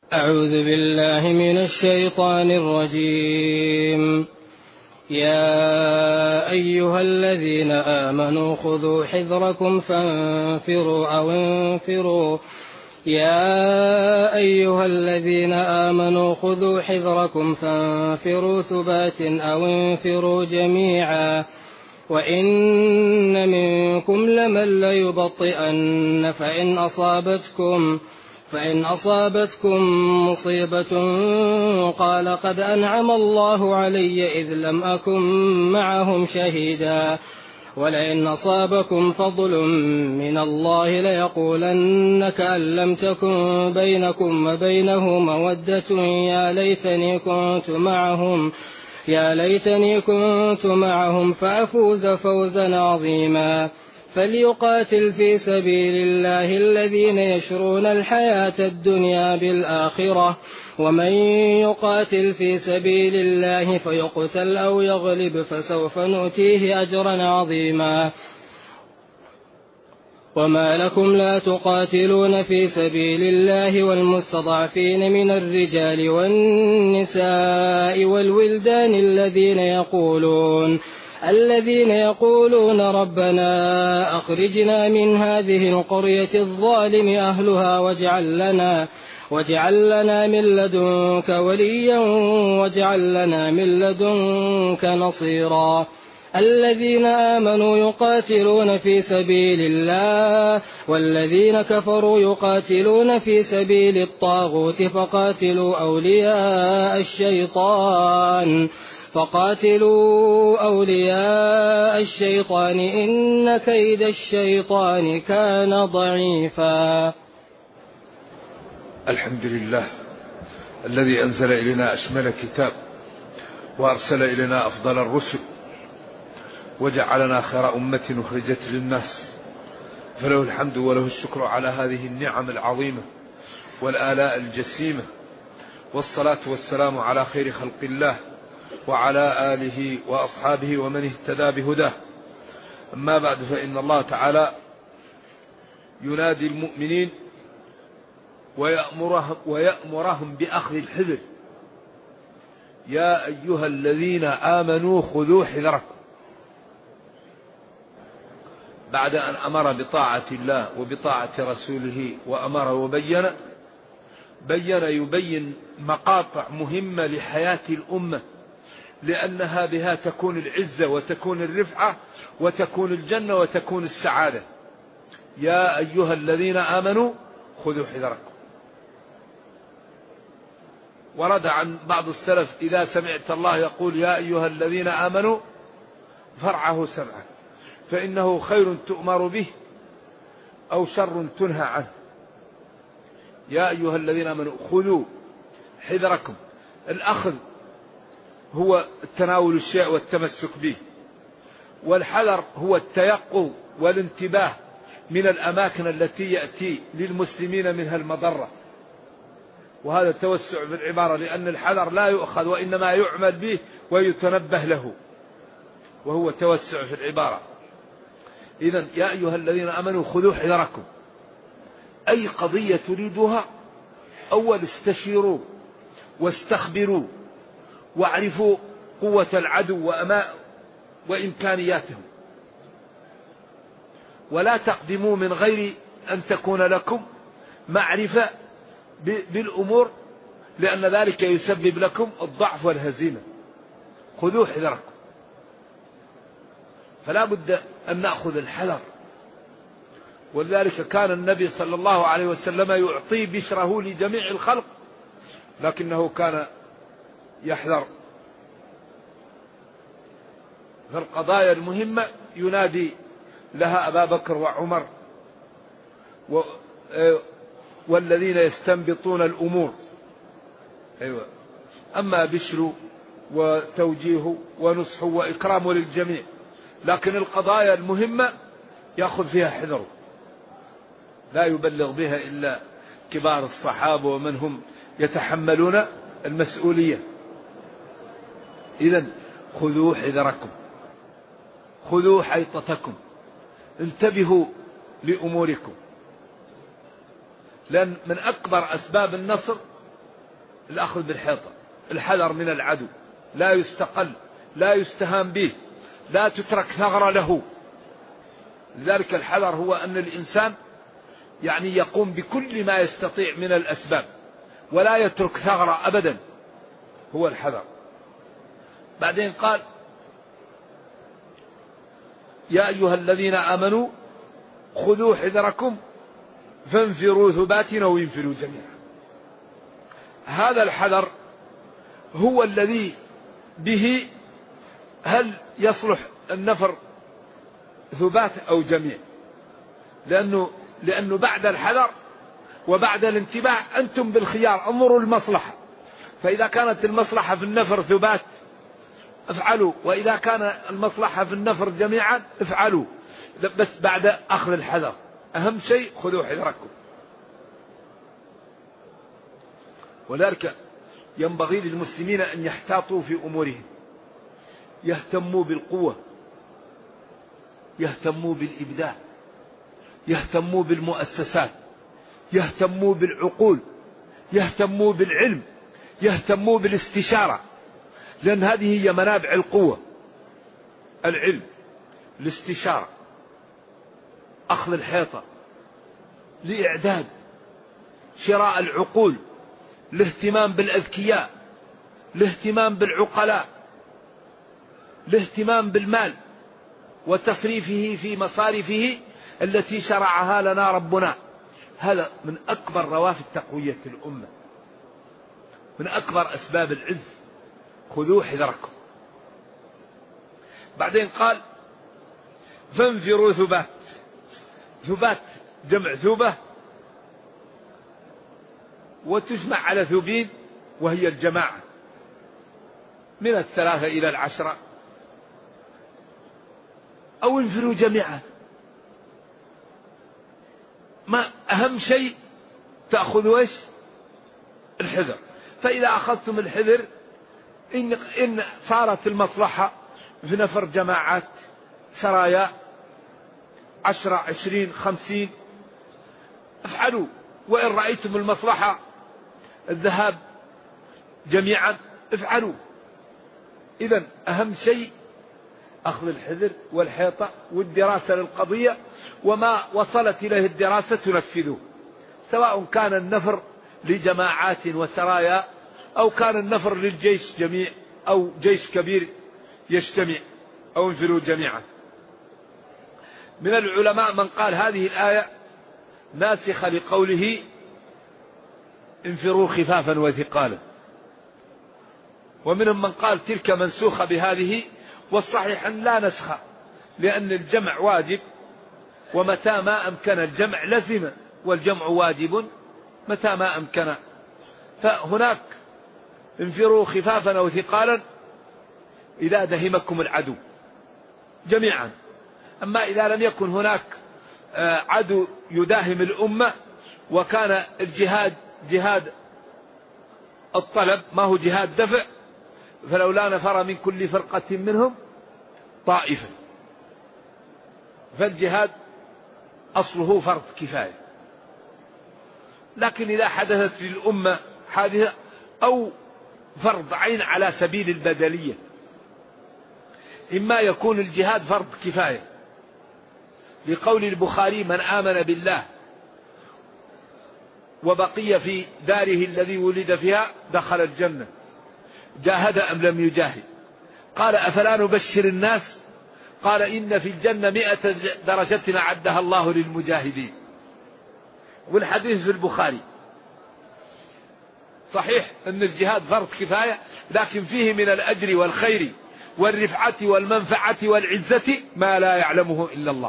أعوذ بالله من الشيطان الرجيم. يا أيها الذين آمنوا خذوا حذركم فانفروا أو انفروا يا أيها الذين آمنوا خذوا حذركم فانفروا ثبات أو انفروا جميعا وإن منكم لمن ليبطئن فإن أصابتكم مصيبة قال قد أنعم الله علي إذ لم أكن معهم شهيدا ولئن أصابكم فضل من الله ليقولن كأن لم تكن بينكم وبينه مودة يا ليتني كنت معهم فأفوز فوزا عظيما. فليقاتل في سبيل الله الذين يشرون الحياة الدنيا بالآخرة ومن يقاتل في سبيل الله فيقتل أو يغلب فسوف نؤتيه أجرا عظيما. وما لكم لا تقاتلون في سبيل الله والمستضعفين من الرجال والنساء والولدان الذين يقولون ربنا أخرجنا من هذه القرية الظالم أهلها واجعل لنا من لدنك وليا واجعل لنا من لدنك نصيرا. الذين آمنوا يقاتلون في سبيل الله والذين كفروا يقاتلون في سبيل الطاغوت فقاتلوا أولياء الشيطان إن كيد الشيطان كان ضعيفا. الحمد لله الذي أنزل إلينا أشمل كتاب وأرسل إلينا أفضل الرسل وجعلنا خير أمة أخرجت للناس، فله الحمد وله الشكر على هذه النعم العظيمة والآلاء الجسيمة، والصلاة والسلام على خير خلق الله وعلى آله وأصحابه ومن اهتدى بهداه. أما بعد، فإن الله تعالى ينادي المؤمنين ويأمرهم بأخذ الحذر. يا أيها الذين آمنوا خذوا حذركم، بعد أن أمر بطاعة الله وبطاعة رسوله وأمر يبين مقاطع مهمة لحياة الأمة، لأنها بها تكون العزة وتكون الرفعة وتكون الجنة وتكون السعادة. يا أيها الذين آمنوا خذوا حذركم. ورد عن بعض السلف: إذا سمعت الله يقول يا أيها الذين آمنوا فارعه سمعا، فإنه خير تؤمر به أو شر تنهى عنه. يا أيها الذين آمنوا خذوا حذركم. الأخذ هو تناول الشيء والتمسك به، والحذر هو التيقظ والانتباه من الأماكن التي يأتي للمسلمين منها المضرة. وهذا توسع في العبارة، لأن الحذر لا يؤخذ وإنما يعمل به ويتنبه له، وهو توسع في العبارة. إذن يا أيها الذين آمنوا خذوا حذركم، أي قضية تريدها أول استشيروا واستخبروا واعرفوا قوة العدو وإمكانياتهم، ولا تقدموا من غير أن تكون لكم معرفة بالأمور، لأن ذلك يسبب لكم الضعف والهزيمة. خذوا حذركم، فلا بد أن نأخذ الحذر. ولذلك كان النبي صلى الله عليه وسلم يعطي بشره لجميع الخلق، لكنه كان يحذر في القضايا المهمة، ينادي لها أبا بكر وعمر والذين يستنبطون الأمور. أيوة. أما بشر وتوجيه ونصح وإكرام للجميع، لكن القضايا المهمة يأخذ فيها حذره، لا يبلغ بها إلا كبار الصحابة ومن هم يتحملون المسؤولية. إذن خذوا حذركم، خذوا حيطتكم، انتبهوا لأموركم، لأن من أكبر أسباب النصر الأخذ بالحيطة، الحذر من العدو، لا يستقل، لا يستهان به، لا تترك ثغرة له. لذلك الحذر هو أن الإنسان يعني يقوم بكل ما يستطيع من الأسباب ولا يترك ثغرة أبدا، هو الحذر. بعدين قال يا أيها الذين آمنوا خذوا حذركم فانفروا ثبات أو انفروا جميعا. هذا الحذر هو الذي به هل يصلح النفر ثبات أو جميع، لأنه بعد الحذر وبعد الانتباه أنتم بالخيار، انظروا المصلحة، فإذا كانت المصلحة في النفر ثبات افعلوا، وإذا كان المصلحة في النفر جميعا افعلوا، بس بعد أخذ الحذر. أهم شيء خذوا حذركم. ولذلك ينبغي للمسلمين أن يحتاطوا في أمورهم، يهتموا بالقوة، يهتموا بالإبداع، يهتموا بالمؤسسات، يهتموا بالعقول، يهتموا بالعلم، يهتموا بالاستشارة، لأن هذه هي منابع القوة: العلم، الاستشارة، أخذ الحيطة، لإعداد شراء العقول، الاهتمام بالأذكياء، الاهتمام بالعقلاء، الاهتمام بالمال وتصريفه في مصارفه التي شرعها لنا ربنا. هذا من أكبر روافد تقوية الأمة، من أكبر أسباب العز. خذوا حذركم. بعدين قال فانفروا ثبات. ثبات جمع ثوبة، وتجمع على ثوبين وهي الجماعة من 3 إلى 10، أو انفروا جميعا. ما أهم شيء تأخذوا إيش؟ الحذر. فإذا أخذتم الحذر إن صارت المصلحة في نفر جماعات سرايا 10 20 50 افعلوا، وإن رأيتم المصلحة الذهاب جميعا افعلوا. إذن أهم شيء أخذ الحذر والحيطة والدراسة للقضية، وما وصلت إليه الدراسة تنفذه، سواء كان النفر لجماعات وسرايا أو كان النفر للجيش جميع أو جيش كبير يجتمع، أو انفروا جميعا. من العلماء من قال هذه الآية ناسخة لقوله انفروا خفافا وثقالا، ومنهم من قال تلك منسوخة بهذه، والصحيح أن لا نسخ، لأن الجمع واجب، ومتى ما أمكن الجمع لزم، والجمع واجب متى ما أمكن. فهناك انفروا خفافا أو ثقالا إذا دهمكم العدو جميعا. أما إذا لم يكن هناك عدو يداهم الأمة، وكان الجهاد جهاد الطلب ما هو جهاد دفع، فلولا نفر من كل فرقة منهم طائفة. فالجهاد أصله فرض كفاية، لكن إذا حدثت للأمة حادثة أو فرض عين على سبيل البدلية، إما يكون الجهاد فرض كفاية لقول البخاري من آمن بالله وبقي في داره الذي ولد فيها دخل الجنة، جاهد أم لم يجاهد؟ قال أفلا نبشر الناس؟ قال إن في الجنة 100 درجة أعدها الله للمجاهدين. والحديث في البخاري. صحيح أن الجهاد فرض كفاية، لكن فيه من الأجر والخير والرفعة والمنفعة والعزة ما لا يعلمه إلا الله.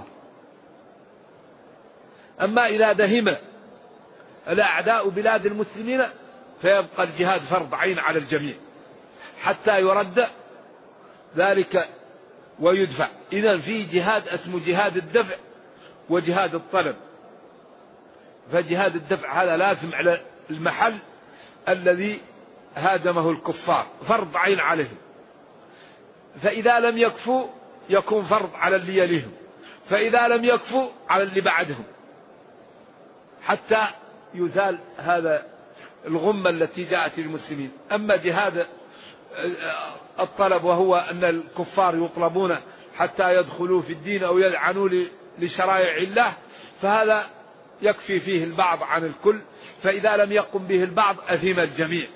أما إذا دهم الأعداء بلاد المسلمين فيبقى الجهاد فرض عين على الجميع حتى يرد ذلك ويدفع. إذن في جهاد اسمه جهاد الدفع وجهاد الطلب. فجهاد الدفع هذا لازم على المحل الذي هاجمه الكفار، فرض عين عليهم، فإذا لم يكفوا يكون فرض على اللي يليهم، فإذا لم يكفوا على اللي بعدهم، حتى يزال هذا الغمة التي جاءت للمسلمين. أما جهاد الطلب وهو أن الكفار يطلبون حتى يدخلوا في الدين أو يلعنوا لشرائع الله، فهذا يكفي فيه البعض عن الكل، فإذا لم يقم به البعض أثم الجميع.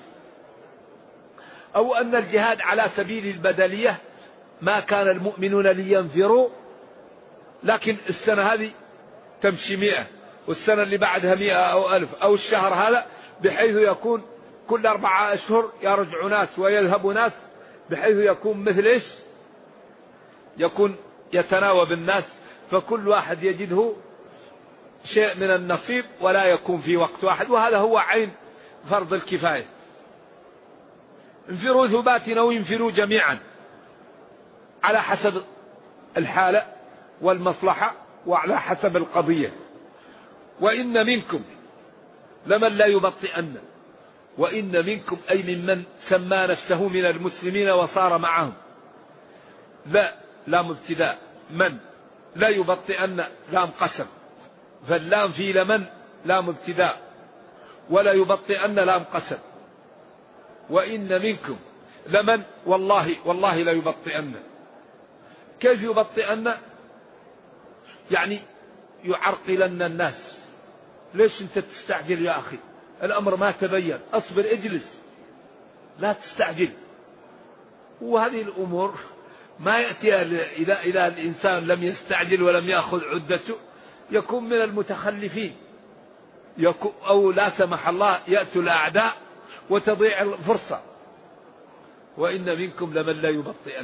أو أن الجهاد على سبيل البدلية، ما كان المؤمنون لينفروا، لكن السنة هذه تمشي 100 والسنة اللي بعدها 100 أو 1000 أو الشهر هذا، بحيث يكون كل 4 أشهر يرجع ناس ويذهب ناس، بحيث يكون مثل إيش؟ يكون يتناوب الناس، فكل واحد يجده شيء من النصيب ولا يكون في وقت واحد، وهذا هو عين فرض الكفاية. انفروا ثبات أو ينفروا جميعا على حسب الحالة والمصلحة وعلى حسب القضية. وإن منكم لمن لا يبطئن، وإن منكم أي ممن سمى نفسه من المسلمين وصار معهم. لا لام ابتداء، من لا يبطئن لام قسم، فاللام في لمن لام ابتداء، ولا يبطئن لام قسم. وإن منكم لمن والله لا يبطئن. كيف يبطئن؟ يعني يعرقلن الناس. ليش انت تستعجل يا أخي؟ الأمر ما تبين، أصبر اجلس لا تستعجل. وهذه الأمور ما يأتي إذا الإنسان لم يستعجل ولم يأخذ عدته يكون من المتخلفين، أو لا سمح الله يأتوا الأعداء وتضيع الفرصة. وإن منكم لمن لا يبطئن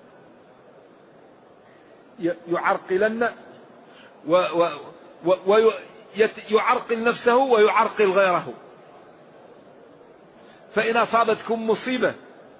يعرقلن ويعرقل نفسه ويعرقل غيره. فإن أصابتكم مصيبة،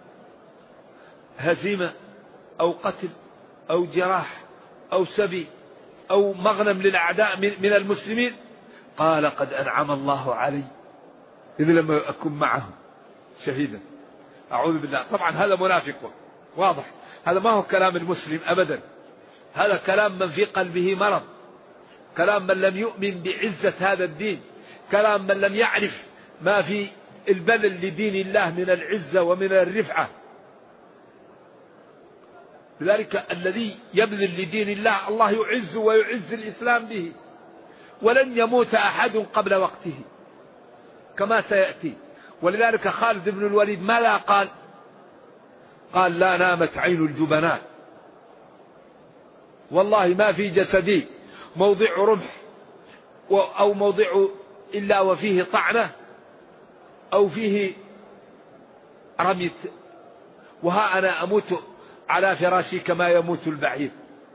هزيمة أو قتل أو جراح أو سبي أو مغنم للأعداء من المسلمين، قال قد أنعم الله علي إذ لم أكن معهم شهيدا. أعوذ بالله. طبعا هذا منافق واضح، هذا ما هو كلام المسلم أبدا، هذا كلام من في قلبه مرض، كلام من لم يؤمن بعزة هذا الدين، كلام من لم يعرف ما في البذل لدين الله من العزة ومن الرفعة. لذلك الذي يبذل لدين الله الله يعز ويعز الإسلام به، ولن يموت أحد قبل وقته كما سيأتي. ولذلك خالد بن الوليد ماذا قال؟ قال لا نامت عين الجبناء، والله ما في جسدي موضع رمح أو موضع إلا وفيه طعنة أو فيه رمية، وها أنا أموت على فراشي كما يموت البعير.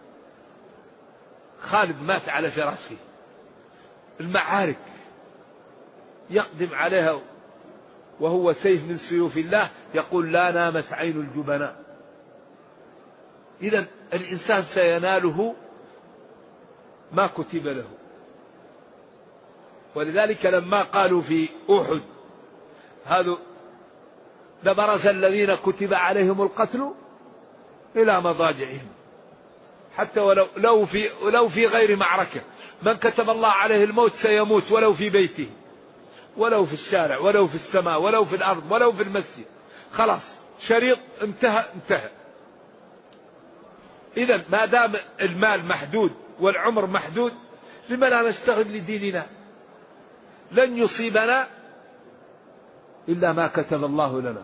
خالد مات على فراشه، المعارك يقدم عليها وهو سيف من سيوف الله، يقول لا نامت عين الجبناء. إذن الإنسان سيناله ما كتب له. ولذلك لما قالوا في أحد هذا لبرز الذين كتب عليهم القتل إلى مضاجعهم، حتى ولو في غير معركة، من كتب الله عليه الموت سيموت، ولو في بيته ولو في الشارع ولو في السماء ولو في الأرض ولو في المسجد، خلاص شريط انتهى. إذن ما دام المال محدود والعمر محدود، لما لا نشتغل لديننا؟ لن يصيبنا إلا ما كتب الله لنا.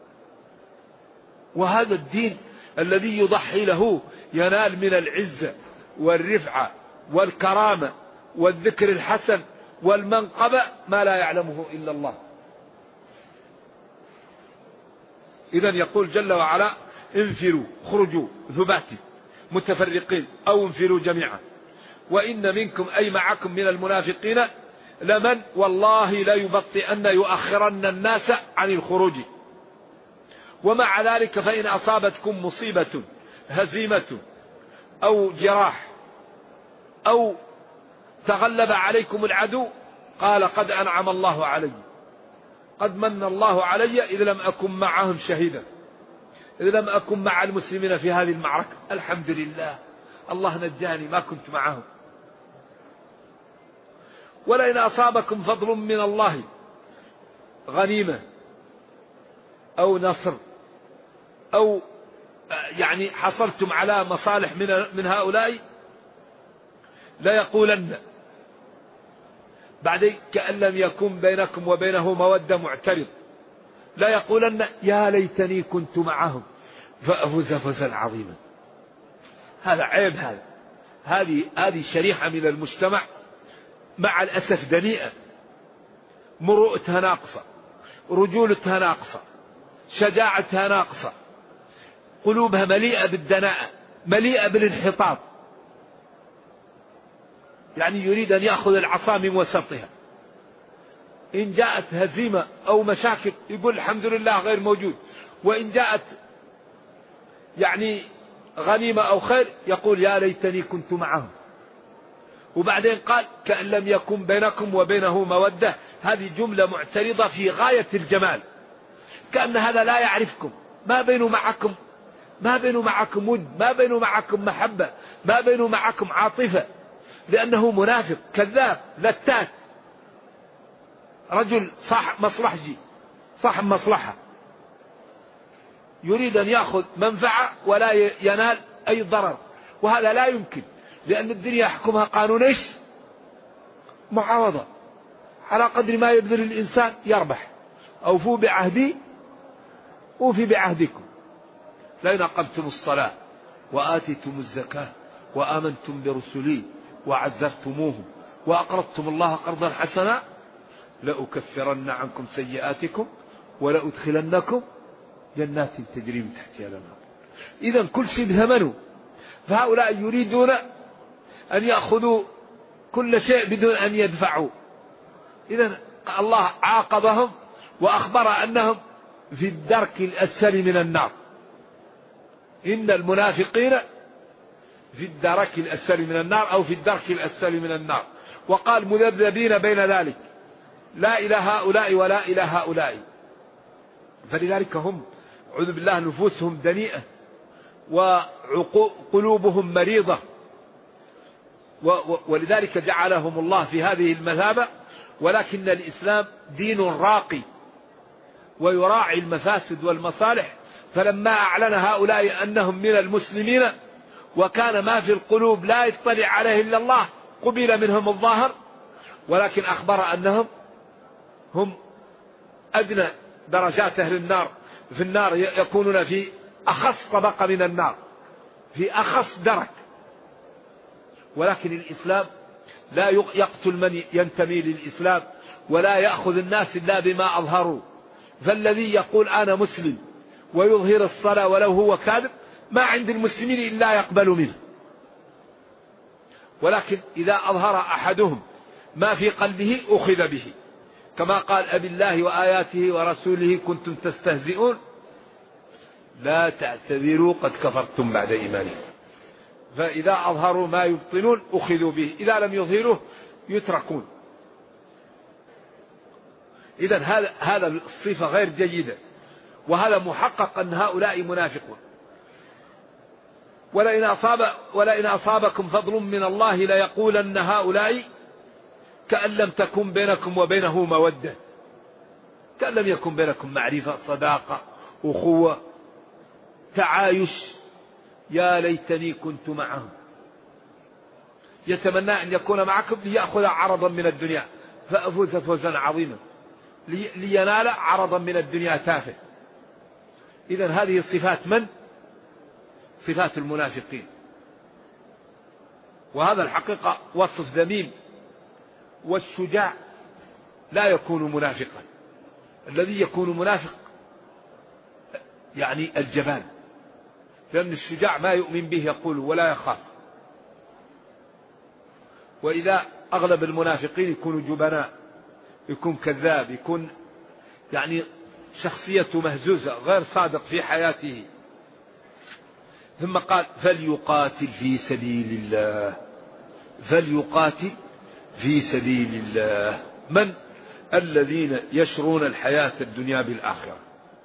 وهذا الدين الذي يضحي له ينال من العزة والرفعة والكرامة والذكر الحسن والمنقبة ما لا يعلمه إلا الله. إذن يقول جل وعلا انفروا، خرجوا ثباتي متفرقين أو انفروا جميعا. وإن منكم أي معكم من المنافقين لمن والله لا يبطئن يؤخرن الناس عن الخروج. ومع ذلك فإن أصابتكم مصيبة هزيمة أو جراح أو تغلب عليكم العدو، قال قد أنعم الله علي، قد من الله علي إذ لم أكن معهم شهيدا، إذ لم أكن مع المسلمين في هذه المعركة. الحمد لله الله نجاني ما كنت معهم. ولئن أصابكم فضل من الله غنيمة أو نصر أو يعني حصلتم على مصالح من هؤلاء لا يقولن بعد كأن لم يكن بينكم وبينه مودة معترض، لا يقولن يا ليتني كنت معهم فأفوز فوزا عظيما. هذا عيب. هذه شريحة من المجتمع مع الأسف دنيئة، مروءتها ناقصة، رجولتها ناقصة، شجاعتها ناقصة، قلوبها مليئة بالدناءة، مليئة بالانحطاط، يعني يريد أن يأخذ العصا من وسطها. إن جاءت هزيمة أو مشاكل يقول الحمد لله غير موجود، وإن جاءت يعني غنيمة أو خير يقول يا ليتني كنت معهم. وبعدين قال كأن لم يكن بينكم وبينه مودة. هذه جملة معترضة في غاية الجمال، كأن هذا لا يعرفكم، ما بينه معكم ود، ما بينه معكم محبة، ما بينه معكم عاطفة، لأنه منافق كذاب لتات، رجل صاحب مصلحة، يريد أن يأخذ منفعة ولا ينال أي ضرر، وهذا لا يمكن، لأن الدنيا يحكمها قانون ايش؟ معاوضة، على قدر ما يبذل الإنسان يربح. أوفوا بعهدي أوفي بعهدكم، لئن أقمتم الصلاة وآتيتم الزكاة وآمنتم برسلي وعزرتموهم وأقرضتم الله قرضا حسنا لأكفرن عنكم سيئاتكم ولأدخلنكم جنات تجري من تحتها الأنهار. إذن كل شيء بثمنه، فهؤلاء يريدون أن يأخذوا كل شيء بدون أن يدفعوا. إذن الله عاقبهم وأخبر أنهم في الدرك الأسفل من النار. إن المنافقين في الدرك الأسفل من النار أو في الدرك الأسفل من النار. وقال مذبذبين بين ذلك، لا إلى هؤلاء ولا إلى هؤلاء. فلذلك هم أعوذ بالله نفوسهم دنيئة وقلوبهم مريضة، ولذلك جعلهم الله في هذه المثابة. ولكن الإسلام دين راقي ويراعي المفاسد والمصالح، فلما أعلن هؤلاء أنهم من المسلمين وكان ما في القلوب لا يطلع عليه إلا الله قبل منهم الظاهر، ولكن أخبر أنهم هم أدنى درجات أهل النار في النار، يكونون في أخص طبقة من النار، في أخص درك. ولكن الإسلام لا يقتل من ينتمي للإسلام ولا يأخذ الناس إلا بما أظهروا. فالذي يقول أنا مسلم ويظهر الصلاة ولو هو كاذب ما عند المسلمين إلا يقبل منه. ولكن إذا أظهر أحدهم ما في قلبه أخذ به، كما قال أبي الله وآياته ورسوله كنتم تستهزئون لا تعتذروا قد كفرتم بعد إيمانكم. فإذا أظهروا ما يبطلون أخذوا به، إذا لم يظهروه يتركون. إذن هذا الصفة غير جيدة، وهذا محقق أن هؤلاء منافقون. ولئن أصابكم فضل من الله ليقولن هؤلاء كأن لم تكن بينكم وبينه مودة، كأن لم يكن بينكم معرفة، صداقة، أخوة، تعايش. يا ليتني كنت معهم. يتمنى أن يكون معكم ليأخذ عرضا من الدنيا فأفوز فوزا عظيما، لينال عرضا من الدنيا تافه. إذن هذه صفات من؟ صفات المنافقين. وهذا الحقيقة وصف ذميم. والشجاع لا يكون منافقا. الذي يكون منافق يعني الجبان، لأن الشجاع ما يؤمن به يقول ولا يخاف. وإذا أغلب المنافقين يكونوا جبناء، يكون كذاب، يكون يعني شخصيته مهزوزة، غير صادق في حياته. ثم قال فليقاتل في سبيل الله. فليقاتل في سبيل الله من؟ الذين يشرون الحياة الدنيا بالآخرة.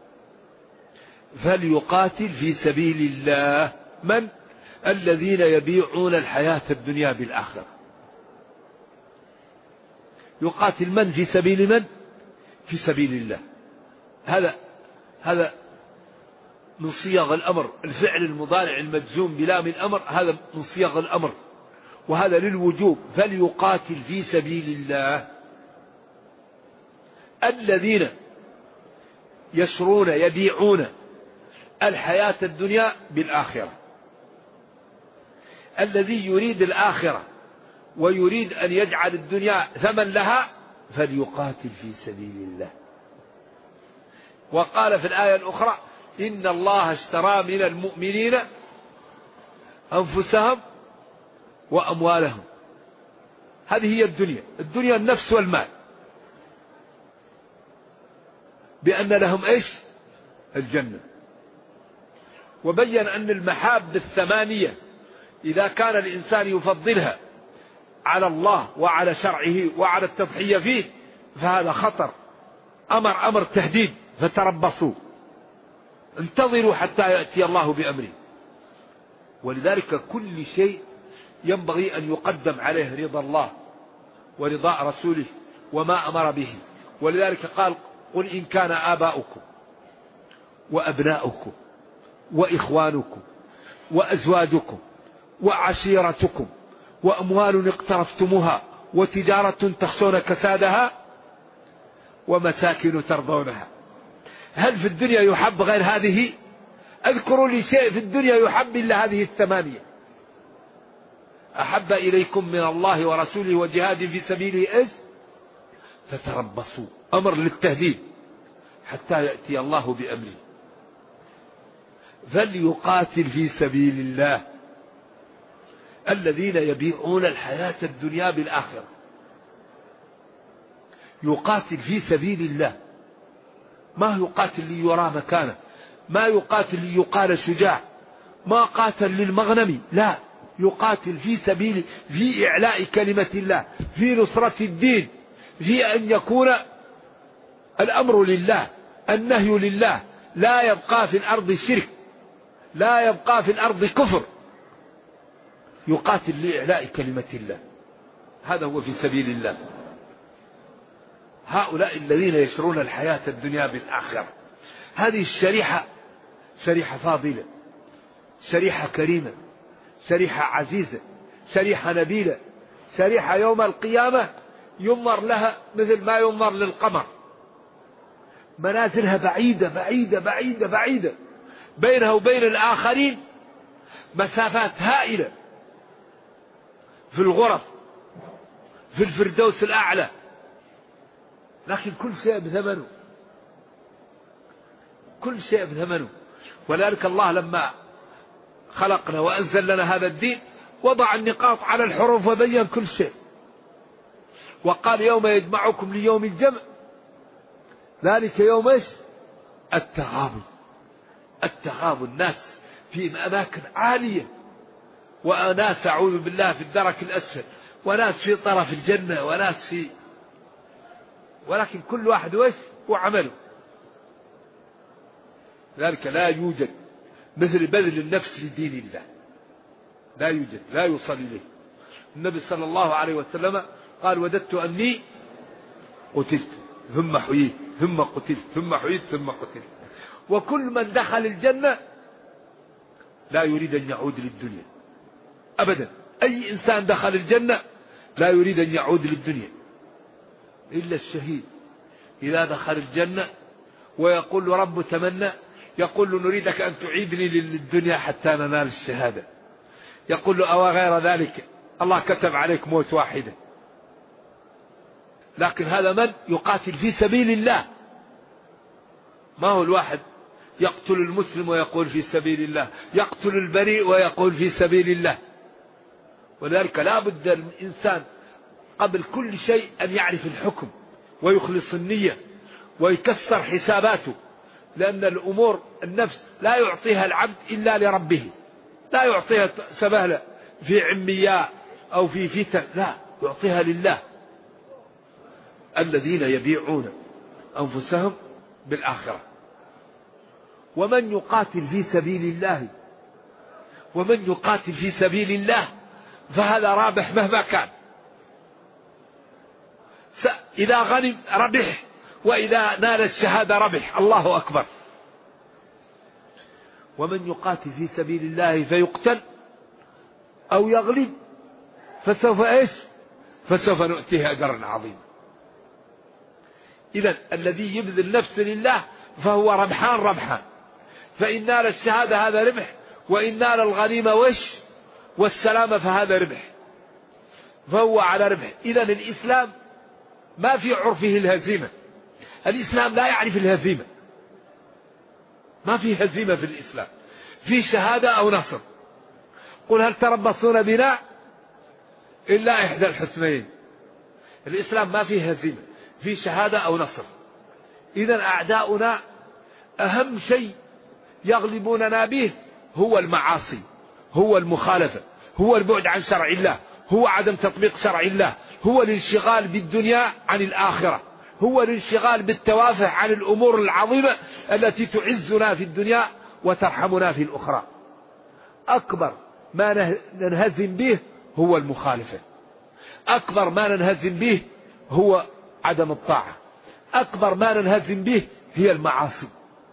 فليقاتل في سبيل الله من؟ الذين يبيعون الحياة الدنيا بالآخرة. يقاتل من في سبيل من؟ في سبيل الله. هذا من صيغ الأمر، الفعل المضارع المجزوم بلام الأمر هذا من صيغ الأمر، وهذا للوجوب. فليقاتل في سبيل الله الذين يبيعون الحياة الدنيا بالآخرة. الذي يريد الآخرة ويريد أن يجعل الدنيا ثمن لها فليقاتل في سبيل الله. وقال في الآية الأخرى إن الله اشترى من المؤمنين أنفسهم وأموالهم. هذه هي الدنيا النفس والمال، بأن لهم إيش؟ الجنة. وبين أن المحاب الثمانية إذا كان الإنسان يفضلها على الله وعلى شرعه وعلى التضحية فيه فهذا خطر، أمر تهديد. فتربصوا انتظروا حتى يأتي الله بأمره. ولذلك كل شيء ينبغي أن يقدم عليه رضا الله ورضاء رسوله وما أمر به. ولذلك قال قل إن كان آباؤكم وأبناؤكم وإخوانكم وأزواجكم وعشيرتكم وأموال اقترفتموها وتجارة تخشون كسادها ومساكن ترضونها. هل في الدنيا يحب غير هذه؟ اذكروا لي شيء في الدنيا يحب إلا هذه الثمانية. أحب إليكم من الله ورسوله وجهاد في سبيله إيش؟ فتربصوا، أمر للتهديد حتى يأتي الله بأمره. فليقاتل في سبيل الله الذين يبيعون الحياة الدنيا بالآخرة. يقاتل في سبيل الله، ما يقاتل ليرى مكانه، ما يقاتل ليقال شجاع، ما قاتل للمغنم، لا، يقاتل في سبيل، في إعلاء كلمة الله، في نصرة الدين، في أن يكون الأمر لله، النهي لله، لا يبقى في الأرض شرك، لا يبقى في الأرض كفر. يقاتل لإعلاء كلمة الله، هذا هو في سبيل الله. هؤلاء الذين يشرون الحياة الدنيا بالآخرة. هذه الشريحة شريحة فاضلة، شريحة كريمة، شريحة عزيزة، شريحة نبيلة، شريحة يوم القيامة ينظر لها مثل ما ينظر للقمر، منازلها بعيدة بعيدة بعيدة بعيدة، بينها وبين الآخرين مسافات هائلة، في الغرف، في الفردوس الأعلى، لكن كل شيء بثمنه، كل شيء بثمنه. ولذلك الله لما خلقنا وأنزل لنا هذا الدين وضع النقاط على الحروف وبين كل شيء، وقال يوم يجمعكم ليوم الجمع ذلك يوم ايش؟ التغابن. التغابن، ناس في أماكن عالية، وناس أعوذ بالله في الدرك الأسفل، وناس في طرف الجنة، وناس في، ولكن كل واحد وش وعمله. ذلك لا يوجد مثل بذل النفس لدين الله، لا يوجد، لا يوصل إليه. النبي صلى الله عليه وسلم قال وددت أني قتلت ثم حييت ثم قتلت ثم حييت ثم قتلت. وكل من دخل الجنة لا يريد أن يعود للدنيا أبدا. أي إنسان دخل الجنة لا يريد أن يعود للدنيا إلا الشهيد. إذا دخل الجنة ويقول له رب تمنى، يقول له نريدك أن تعيدني للدنيا حتى ننال الشهادة. يقول له أو غير ذلك، الله كتب عليك موت واحدة. لكن هذا من يقاتل في سبيل الله، ما هو الواحد يقتل المسلم ويقول في سبيل الله، يقتل البريء ويقول في سبيل الله. ولذلك لا بد الإنسان قبل كل شيء أن يعرف الحكم ويخلص النية ويكسر حساباته، لأن الأمور النفس لا يعطيها العبد إلا لربه، لا يعطيها سبهلة في عمياء أو في فتن، لا، يعطيها لله. الذين يبيعون أنفسهم بالآخرة. ومن يقاتل في سبيل الله، ومن يقاتل في سبيل الله فهذا رابح مهما كان. إذا غنم ربح، وإذا نال الشهادة ربح. الله أكبر. ومن يقاتل في سبيل الله فيقتل أو يغلب فسوف نؤتيه أجرا عظيما. إذن الذي يبذل نفسه لله فهو ربحان. فإن نال الشهادة هذا ربح، وإن نال الغنيمة والسلامة فهذا ربح، فهو على ربح. إذن الإسلام ما في عرفه الهزيمة. الإسلام لا يعرف الهزيمة، ما في هزيمة في الإسلام، في شهادة أو نصر. قل هل تربصون بنا إلا إحدى الحسنين. الإسلام ما فيه هزيمة، في شهادة أو نصر. إذن أعداؤنا أهم شيء يغلبوننا به هو المعاصي، هو المخالفة، هو البعد عن شرع الله، هو عدم تطبيق شرع الله، هو الانشغال بالدنيا عن الآخرة، هو الانشغال بالتوافه عن الأمور العظيمة التي تعزنا في الدنيا وترحمنا في الأخرى. أكبر ما ننهزم به هو المخالفة، أكبر ما ننهزم به هو عدم الطاعة، أكبر ما ننهزم به هي المعاصي.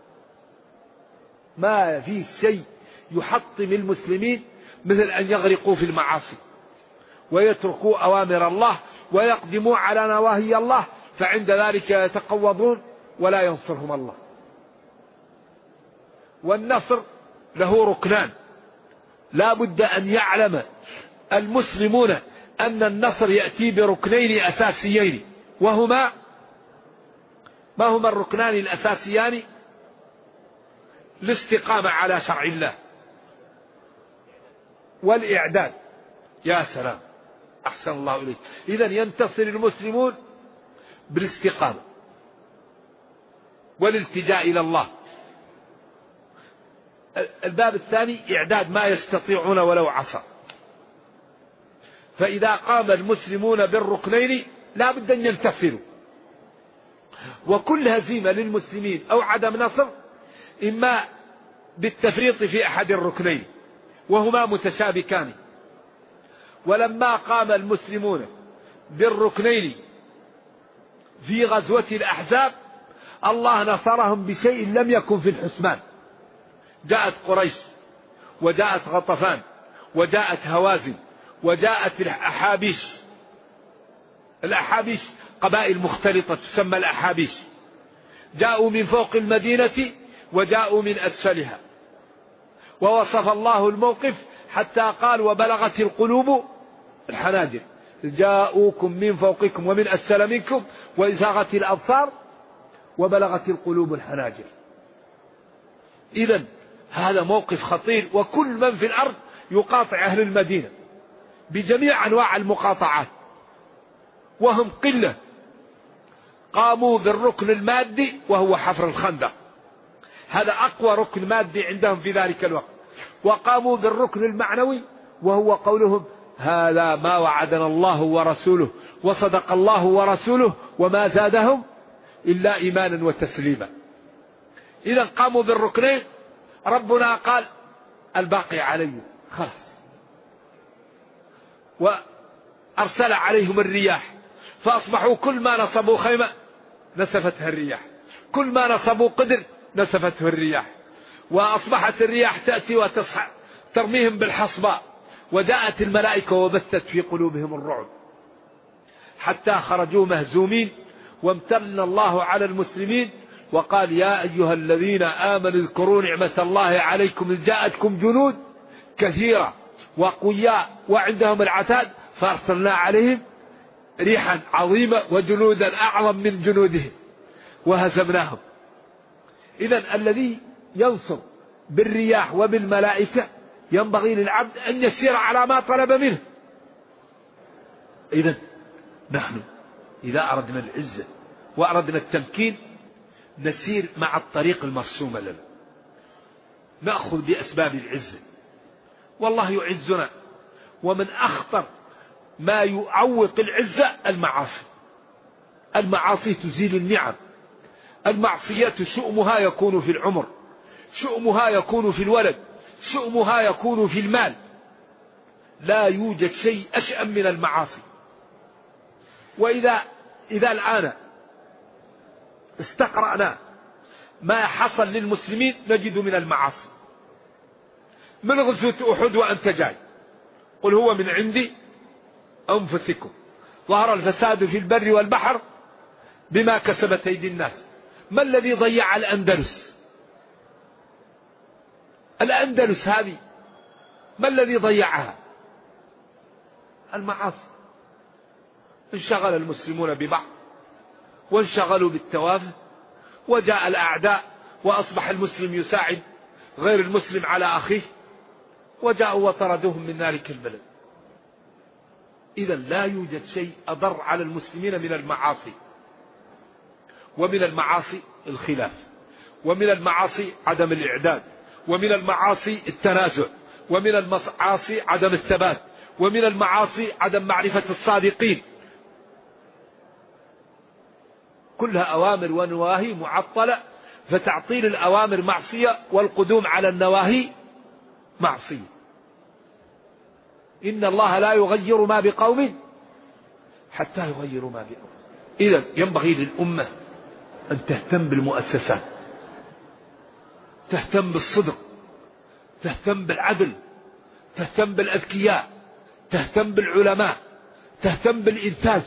ما في شيء يحطم المسلمين مثل أن يغرقوا في المعاصي ويتركوا أوامر الله ويقدموا على نواهي الله، فعند ذلك يتقوضون ولا ينصرهم الله. والنصر له ركنان، لا بد أن يعلم المسلمون أن النصر يأتي بركنين أساسيين، وهما ما هما الركنان الأساسيان؟ الاستقامة على شرع الله والإعداد. يا سلام، أحسن الله إليك. إذن ينتصر المسلمون بالاستقامة والالتجاء إلى الله. الباب الثاني إعداد ما يستطيعون ولو عصى. فإذا قام المسلمون بالركنين لا بد أن ينتصروا. وكل هزيمة للمسلمين أو عدم نصر إما بالتفريط في أحد الركنين وهما متشابكان. ولما قام المسلمون بالركنين في غزوة الأحزاب الله نصرهم بشيء لم يكن في الحسبان. جاءت قريش وجاءت غطفان وجاءت هوازن وجاءت الأحابيش. الأحابيش قبائل مختلطة تسمى الأحابيش، جاءوا من فوق المدينة وجاءوا من أسفلها. ووصف الله الموقف حتى قال وبلغت القلوب الحناجر، جاءوكم من فوقكم ومن أسفل منكم وإزاغت الأبصار وبلغت القلوب الحناجر. إذن هذا موقف خطير، وكل من في الأرض يقاطع أهل المدينة بجميع أنواع المقاطعات وهم قلة. قاموا بالركن المادي وهو حفر الخندق، هذا أقوى ركن مادي عندهم في ذلك الوقت. وقاموا بالركن المعنوي وهو قولهم هذا ما وعدنا الله ورسوله وصدق الله ورسوله وما زادهم إلا إيمانا وتسليما. إذا قاموا بالركنين ربنا قال الباقي عليهم خلاص. وأرسل عليهم الرياح فأصبحوا كل ما نصبوا خيمة نسفتها الرياح، كل ما نصبوا قدر نسفته الرياح. وأصبحت الرياح تأتي وتصحى ترميهم بالحصباء، وجاءت الملائكة وبثت في قلوبهم الرعب حتى خرجوا مهزومين. وامتن الله على المسلمين وقال يا أيها الذين آمنوا اذكروا نعمة الله عليكم إذ جاءتكم جنود كثيرة وقوياء وعندهم العتاد فأرسلنا عليهم ريحا عظيمة وجنودا أعظم من جنودهم وهزمناهم. إذن الذي ينصر بالرياح وبالملائكة ينبغي للعبد أن يسير على ما طلب منه. إذن نحن إذا أردنا العزة وأردنا التمكين نسير مع الطريق المرسوم لنا، نأخذ بأسباب العزة والله يعزنا. ومن أخطر ما يعوق العزة المعاصي. المعاصي تزيل النعم. المعصية شؤمها يكون في العمر، شؤمها يكون في الولد، شؤمها يكون في المال. لا يوجد شيء أشأم من المعاصي. وإذا الآن استقرأنا ما حصل للمسلمين نجد من المعاصي. من غزوة أحد وأنت جاي قل هو من عندي أنفسكم ظهر الفساد في البر والبحر بما كسبت أيدي الناس. ما الذي ضيع الأندلس؟ الأندلس هذه ما الذي ضيعها؟ المعاصي. انشغل المسلمون ببعض وانشغلوا بالتوافه، وجاء الأعداء وأصبح المسلم يساعد غير المسلم على أخيه، وجاءوا وطردوهم من ذلك البلد. إذا لا يوجد شيء أضر على المسلمين من المعاصي. ومن المعاصي الخلاف، ومن المعاصي عدم الإعداد، ومن المعاصي التنازع، ومن المعاصي عدم الثبات، ومن المعاصي عدم معرفة الصادقين. كلها أوامر ونواهي معطلة، فتعطيل الأوامر معصية والقدوم على النواهي معصية. إن الله لا يغير ما بقوم حتى يغيروا ما بقوم. إذا ينبغي للأمة أن تهتم بالمؤسسات، تهتم بالصدق، تهتم بالعدل، تهتم بالأذكياء، تهتم بالعلماء، تهتم بالإنتاج،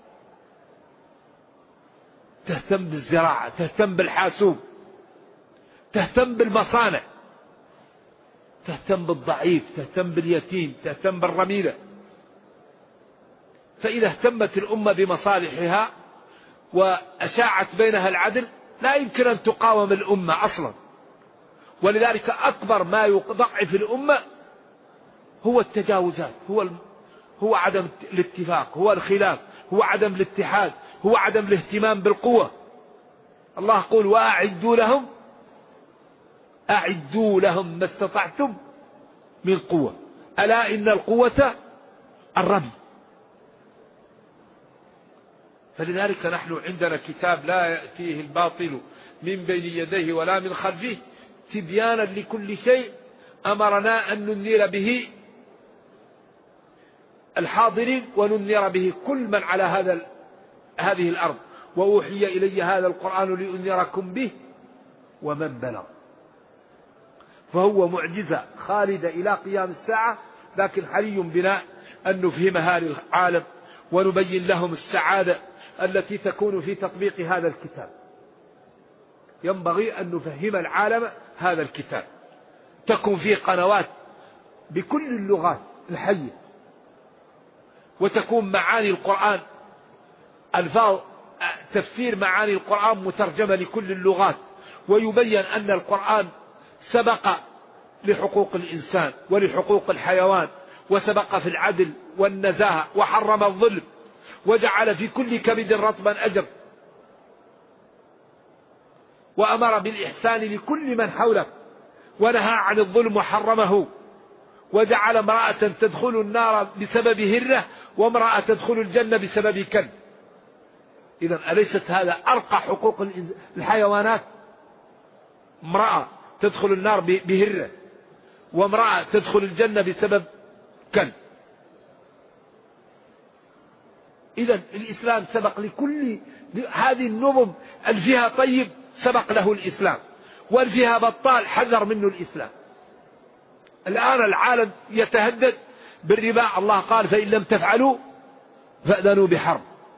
تهتم بالزراعة، تهتم بالحاسوب، تهتم بالمصانع، تهتم بالضعيف، تهتم باليتيم، تهتم بالرميلة. فإذا اهتمت الأمة بمصالحها وأشاعت بينها العدل لا يمكن أن تقاوم الأمة أصلا. ولذلك أكبر ما يضعف الأمة هو التجاوزات، هو عدم الاتفاق، هو الخلاف، هو عدم الاتحاد، هو عدم الاهتمام بالقوة. الله يقول أعدوا لهم ما استطعتم من قوة ألا إن القوة الرمي. فلذلك نحن عندنا كتاب لا يأتيه الباطل من بين يديه ولا من خلفه تبيانا لكل شيء أمرنا أن ننذر به الحاضرين وننذر به كل من على هذه الأرض. وأوحي إلي هذا القرآن لأنذركم به ومن بلغ. فهو معجزة خالدة إلى قيام الساعة، لكن حري بنا أن نفهمها للعالم ونبين لهم السعادة التي تكون في تطبيق هذا الكتاب. ينبغي أن نفهم العالم هذا الكتاب، تكون فيه قنوات بكل اللغات الحية، وتكون معاني القرآن ألفاظ تفسير معاني القرآن مترجمة لكل اللغات، ويبين أن القرآن سبق لحقوق الإنسان ولحقوق الحيوان، وسبق في العدل والنزاهة، وحرم الظلم، وجعل في كل كبد رطبا أجر، وأمر بالإحسان لكل من حوله، ونهى عن الظلم وحرمه، وجعل امرأة تدخل النار بسبب هرة وامرأة تدخل الجنة بسبب كلب. إذن أليست هذا أرقى حقوق الحيوانات؟ امرأة تدخل النار بهرة، وامرأة تدخل الجنة بسبب كلب. إذن الإسلام سبق لكل هذه النظم. الفيها طيب سبق له الإسلام، والفيها بطال حذر منه الإسلام. الآن العالم يتهدد بالربا، الله قال فإن لم تفعلوا فأذنوا بحرب.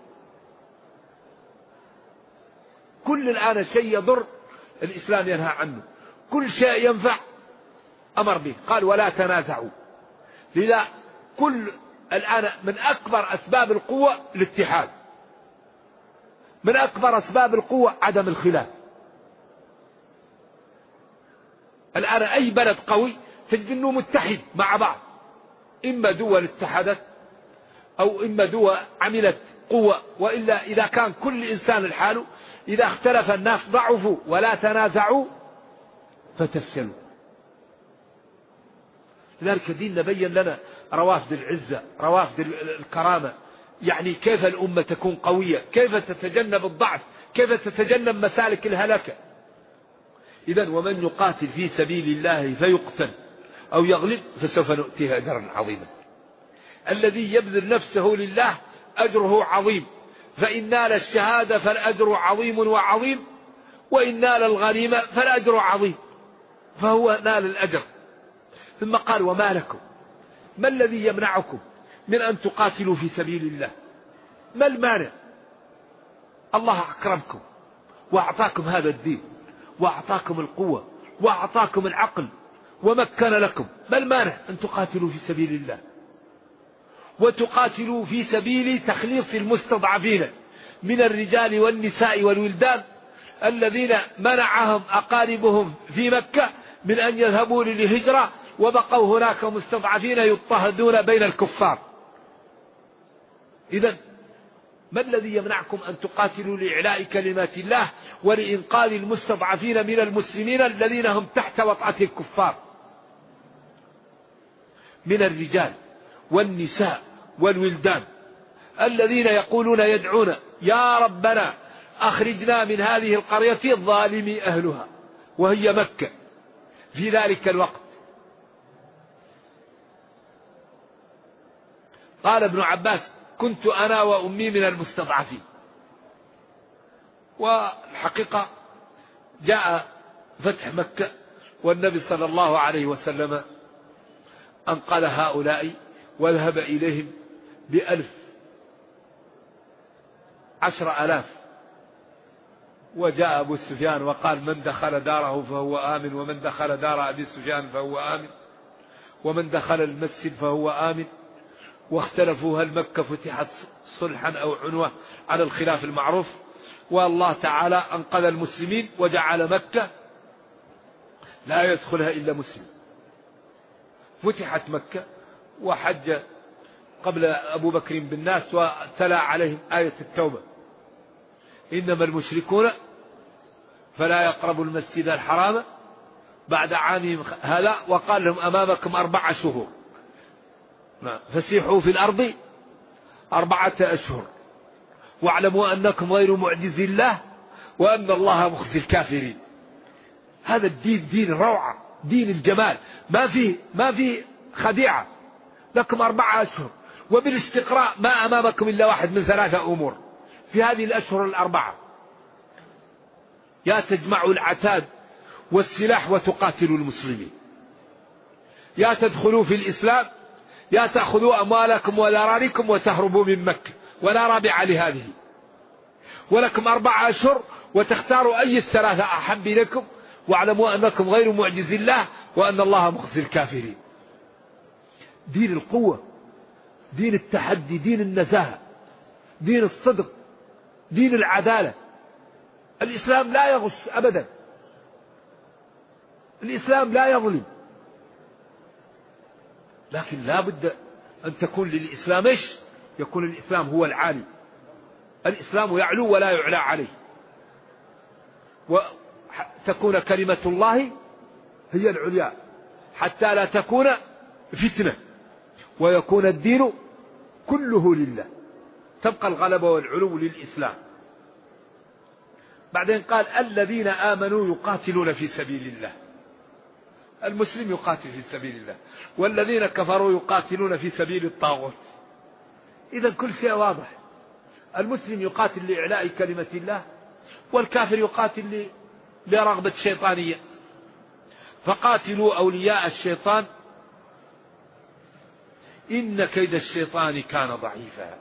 كل الآن شيء يضر الإسلام ينهى عنه، كل شيء ينفع أمر به، قال ولا تنازعوا. لذا كل الآن من أكبر أسباب القوة الاتحاد، من أكبر أسباب القوة عدم الخلاف. الآن أي بلد قوي تجد أنه متحد مع بعض، إما دول اتحدت أو إما دول عملت قوة، وإلا إذا كان كل إنسان لحاله، إذا اختلف الناس ضعفوا. ولا تنازعوا فتفشلوا. لذلك ديننا بين لنا روافد العزة، روافد الكرامة، يعني كيف الأمة تكون قوية، كيف تتجنب الضعف، كيف تتجنب مسالك الهلكة. إذن ومن يقاتل في سبيل الله فيقتل أو يغلب فسوف نؤتيه أجرا عظيما. الذي يبذل نفسه لله أجره عظيم، فإن نال الشهادة فالأجر عظيم وعظيم، وإن نال الغنيمة فالأجر عظيم، فهو نال الأجر. ثم قال: وما لكم، ما الذي يمنعكم من أن تقاتلوا في سبيل الله؟ ما المانع؟ الله أكرمكم وأعطاكم هذا الدين، وأعطاكم القوة، وأعطاكم العقل، ومكن لكم، ما المانع أن تقاتلوا في سبيل الله، وتقاتلوا في سبيل تخليص المستضعفين من الرجال والنساء والولدان الذين منعهم أقاربهم في مكة من أن يذهبوا للهجرة، وبقوا هناك مستضعفين يضطهدون بين الكفار. إذن ما الذي يمنعكم أن تقاتلوا لإعلاء كلمات الله ولإنقاذ المستضعفين من المسلمين الذين هم تحت وطأة الكفار من الرجال والنساء والولدان الذين يقولون يدعون: يا ربنا أخرجنا من هذه القرية الظالم أهلها، وهي مكة في ذلك الوقت. قال ابن عباس: كنت أنا وأمي من المستضعفين. والحقيقة جاء فتح مكة والنبي صلى الله عليه وسلم أنقذ هؤلاء وذهب إليهم ب10,000. وجاء أبو سفيان وقال: من دخل داره فهو آمن، ومن دخل دار أبي سفيان فهو آمن، ومن دخل المسجد فهو آمن. واختلفوا هل مكة فتحت صلحا أو عنوة على الخلاف المعروف. والله تعالى أنقذ المسلمين وجعل مكة لا يدخلها إلا مسلم. فتحت مكة وحج قبل أبو بكر بالناس، وتلا عليهم آية التوبة: إنما المشركون فلا يقربوا المسجد الحرام بعد عامهم هذا، وقال لهم: أمامكم 4 شهور فسيحوا في الأرض 4 أشهر، واعلموا أنكم غير معجز الله، وأن الله مخزي الكافرين. هذا الدين دين الروعة، دين الجمال، ما في خديعة. لكم 4 أشهر، وبالاستقراء ما أمامكم إلا واحد من 3 أمور في هذه الأشهر 4: يا تجمعوا العتاد والسلاح وتقاتلوا المسلمين، يا تدخلوا في الإسلام، يا تأخذوا أموالكم وذراريكم وتهربوا من مكة، ولا رابع لهذه. ولكم 4 أشهر وتختاروا أي ال3 أحب لكم، واعلموا أنكم غير معجز الله، وأن الله مخزي الكافرين. دين القوة، دين التحدي، دين النزاهة، دين الصدق، دين العدالة. الإسلام لا يغش أبدا، الإسلام لا يظلم، لكن لا بد أن تكون للإسلام يكون الإسلام هو العالي. الإسلام يعلو ولا يعلى عليه، وتكون كلمة الله هي العليا حتى لا تكون فتنة، ويكون الدين كله لله، تبقى الغلبة والعلو للإسلام. بعدين قال: الذين آمنوا يقاتلون في سبيل الله. المسلم يقاتل في سبيل الله، والذين كفروا يقاتلون في سبيل الطاغوت. إذا كل شيء واضح. المسلم يقاتل لإعلاء كلمة الله، والكافر يقاتل لرغبة شيطانية. فقاتلوا أولياء الشيطان إن كيد الشيطان كان ضعيفا.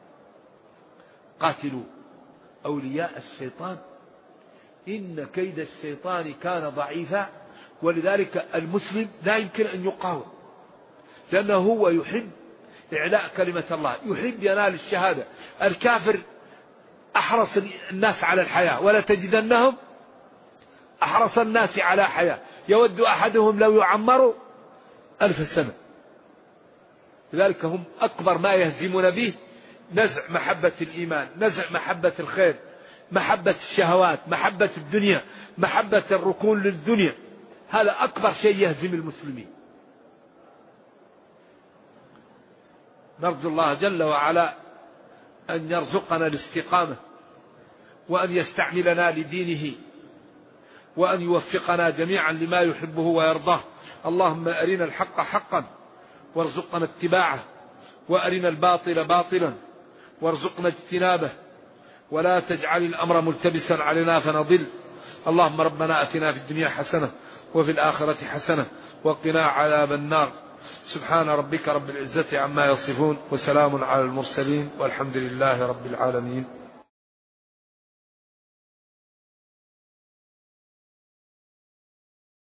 قاتلوا أولياء الشيطان إن كيد الشيطان كان ضعيفا. ولذلك المسلم لا يمكن أن يقاوم، لأنه هو يحب إعلاء كلمة الله، يحب ينال الشهادة. الكافر أحرص الناس على الحياة، ولا تجدنهم أحرص الناس على حياة، يود أحدهم لو يعمر 1000 سنة. لذلك هم أكبر ما يهزمون به نزع محبة الإيمان، نزع محبة الخير، محبة الشهوات، محبة الدنيا، محبة الركون للدنيا. هذا أكبر شيء يهزم المسلمين. نرجو الله جل وعلا أن يرزقنا الاستقامة، وأن يستعملنا لدينه، وأن يوفقنا جميعا لما يحبه ويرضاه. اللهم أرنا الحق حقا وارزقنا اتباعه، وأرنا الباطل باطلا وارزقنا اجتنابه، ولا تجعل الأمر ملتبسا علينا فنضل. اللهم ربنا أتنا في الدنيا حسنة وفي الآخرة حسنة وقنا عذاب النار. سبحان ربك رب العزة عما يصفون وسلام على المرسلين والحمد لله رب العالمين.